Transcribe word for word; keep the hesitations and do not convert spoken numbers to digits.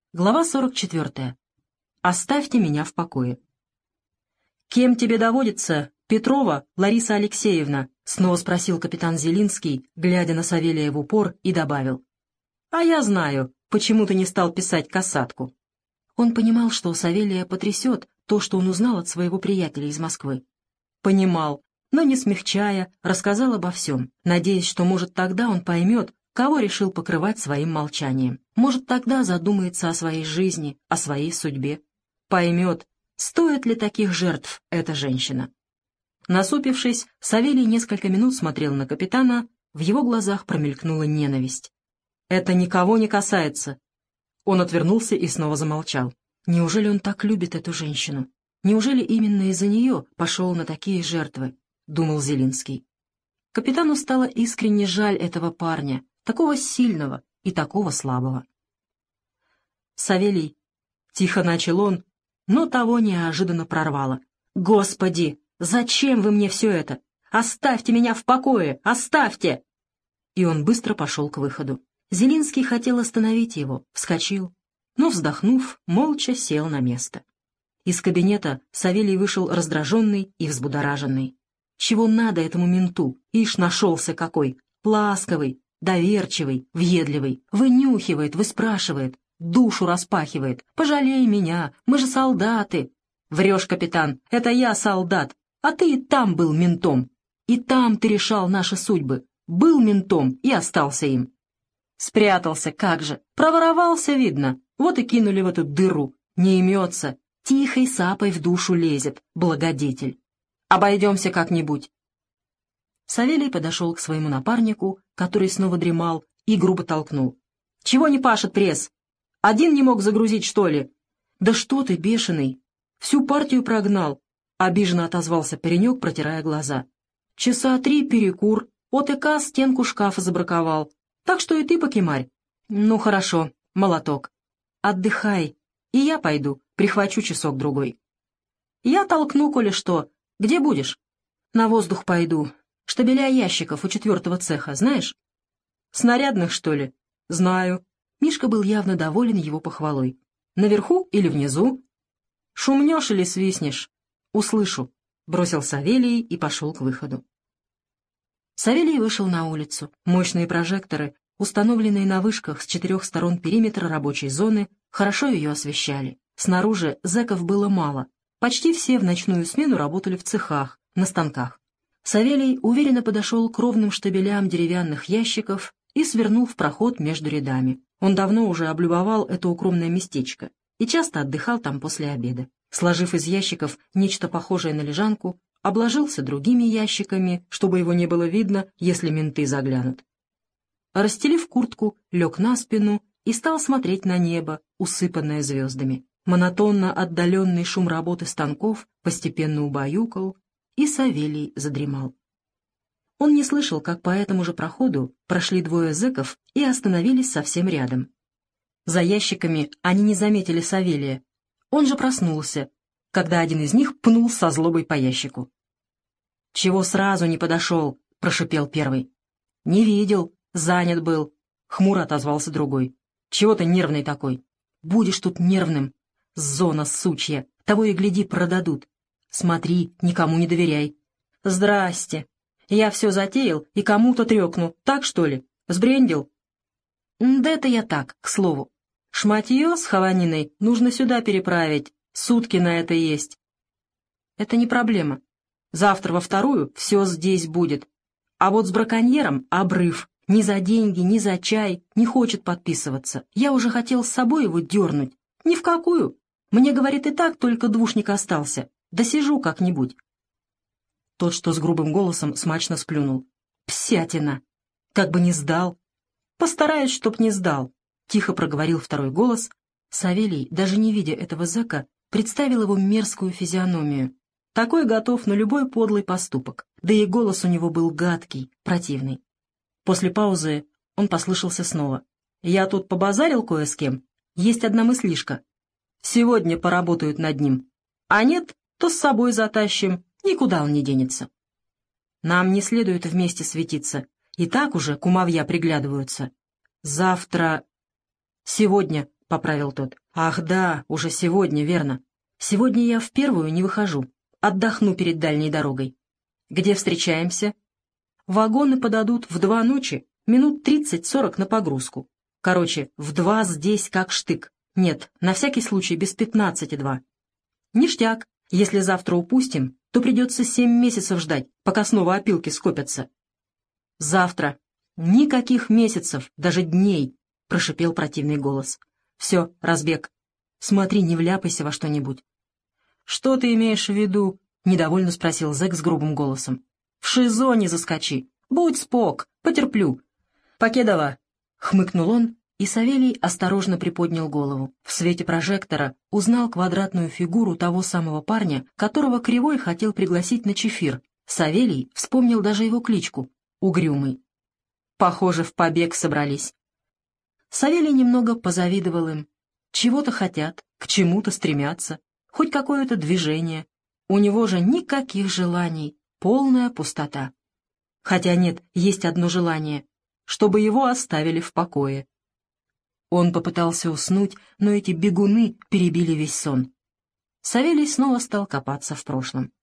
Глава сорок четвертая. Оставьте меня в покое. «Кем тебе доводится, Петрова Лариса Алексеевна?» — снова спросил капитан Зелинский, глядя на Савелия в упор, и добавил. «А я знаю, почему ты не стал писать касатку». Он понимал, что Савелия потрясет то, что он узнал от своего приятеля из Москвы. Понимал, но, не смягчая, рассказал обо всем, надеясь, что, может, тогда он поймет, кого решил покрывать своим молчанием. Может, тогда задумается о своей жизни, о своей судьбе. Поймет, стоит ли таких жертв эта женщина. Насупившись, Савелий несколько минут смотрел на капитана, в его глазах промелькнула ненависть. «Это никого не касается». Он отвернулся и снова замолчал. Неужели он так любит эту женщину? Неужели именно из-за нее пошел на такие жертвы? — думал Зелинский. Капитану стало искренне жаль этого парня, такого сильного и такого слабого. «Савелий», — тихо начал он, но того неожиданно прорвало. «Господи, зачем вы мне все это? Оставьте меня в покое! Оставьте!» И он быстро пошел к выходу. Зелинский хотел остановить его, вскочил, но, вздохнув, молча сел на место. Из кабинета Савелий вышел раздраженный и взбудораженный. Чего надо этому менту? Ишь, нашелся какой! Ласковый, доверчивый, въедливый, вынюхивает, выспрашивает, душу распахивает. «Пожалей меня, мы же солдаты!» «Врешь, капитан, это я солдат, а ты и там был ментом. И там ты решал наши судьбы. Был ментом и остался им». Спрятался, как же, проворовался, видно, вот и кинули в эту дыру. Не имется, тихой сапой в душу лезет, благодетель. Обойдемся как-нибудь. Савелий подошел к своему напарнику, который снова дремал, и грубо толкнул. «Чего не пашет пресс? Один не мог загрузить, что ли?» «Да что ты, бешеный! Всю партию прогнал!» — обиженно отозвался паренек, протирая глаза. «Часа три перекур, ОТК стенку шкафа забраковал. Так что и ты покемарь». «Ну хорошо, молоток. Отдыхай, и я пойду, прихвачу часок-другой». «Я толкну, коли что. Где будешь?» «На воздух пойду. Штабеля ящиков у четвертого цеха, знаешь?» «Снарядных, что ли?» «Знаю». Мишка был явно доволен его похвалой. «Наверху или внизу?» «Шумнешь или свистнешь?» «Услышу», — бросил Савелий и пошел к выходу. Савелий вышел на улицу. Мощные прожекторы, установленные на вышках с четырех сторон периметра рабочей зоны, хорошо ее освещали. Снаружи зэков было мало. Почти все в ночную смену работали в цехах, на станках. Савелий уверенно подошел к ровным штабелям деревянных ящиков и свернул в проход между рядами. Он давно уже облюбовал это укромное местечко и часто отдыхал там после обеда. Сложив из ящиков нечто похожее на лежанку, обложился другими ящиками, чтобы его не было видно, если менты заглянут. Расстелив куртку, лег на спину и стал смотреть на небо, усыпанное звездами. Монотонно отдаленный шум работы станков постепенно убаюкал, и Савелий задремал. Он не слышал, как по этому же проходу прошли двое зэков и остановились совсем рядом. За ящиками они не заметили Савелия. Он же проснулся, когда один из них пнул со злобой по ящику. «Чего сразу не подошел?» — прошипел первый. «Не видел, занят был», — хмуро отозвался другой. «Чего ты нервный такой?» «Будешь тут нервным. Зона сучья, того и гляди, продадут. Смотри, никому не доверяй». «Здрасте. Я все затеял и кому-то трёкну, так что ли? Сбрендил?» «Да это я так, к слову. Шматье с хаваниной нужно сюда переправить, сутки на это есть». «Это не проблема. Завтра во вторую все здесь будет. А вот с браконьером обрыв. Ни за деньги, ни за чай не хочет подписываться. Я уже хотел с собой его дернуть. Ни в какую. Мне, говорит, и так только двушник остался. Досижу как-нибудь». Тот, что с грубым голосом, смачно сплюнул. «Псятина! Как бы не сдал!» «Постараюсь, чтоб не сдал», — тихо проговорил второй голос. Савелий, даже не видя этого зэка, представил его мерзкую физиономию. Такой готов на любой подлый поступок, да и голос у него был гадкий, противный. После паузы он послышался снова. «Я тут побазарил кое с кем. Есть одна мыслишка. Сегодня поработают над ним. А нет, то с собой затащим, никуда он не денется. Нам не следует вместе светиться, и так уже кумовья приглядываются. Завтра... Сегодня, — поправил тот. «Ах да, уже сегодня, верно. Сегодня я в первую не выхожу. Отдохну перед дальней дорогой. Где встречаемся?» «Вагоны подадут в два ночи, минут тридцать-сорок на погрузку. Короче, в два здесь как штык. Нет, на всякий случай без пятнадцати два. Ништяк. Если завтра упустим, то придется семь месяцев ждать, пока снова опилки скопятся». «Завтра. Никаких месяцев, даже дней», — прошипел противный голос. «Все, разбег. Смотри, не вляпайся во что-нибудь». «Что ты имеешь в виду?» — недовольно спросил зэк с грубым голосом. «В ШИЗО не заскочи. Будь спок, потерплю». «Покедова», — хмыкнул он, и Савелий осторожно приподнял голову. В свете прожектора узнал квадратную фигуру того самого парня, которого Кривой хотел пригласить на чефир. Савелий вспомнил даже его кличку — Угрюмый. Похоже, в побег собрались. Савелий немного позавидовал им. Чего-то хотят, к чему-то стремятся, хоть какое-то движение. У него же никаких желаний, полная пустота. Хотя нет, есть одно желание — чтобы его оставили в покое. Он попытался уснуть, но эти бегуны перебили весь сон. Савелий снова стал копаться в прошлом.